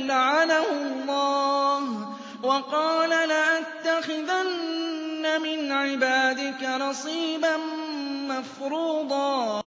لَعَنَهُ اللَّهُ وَقَالَ لَأَتَّخِذَنَّ مِنْ عِبَادِكَ نَصِيبًا مَّفْرُوضًا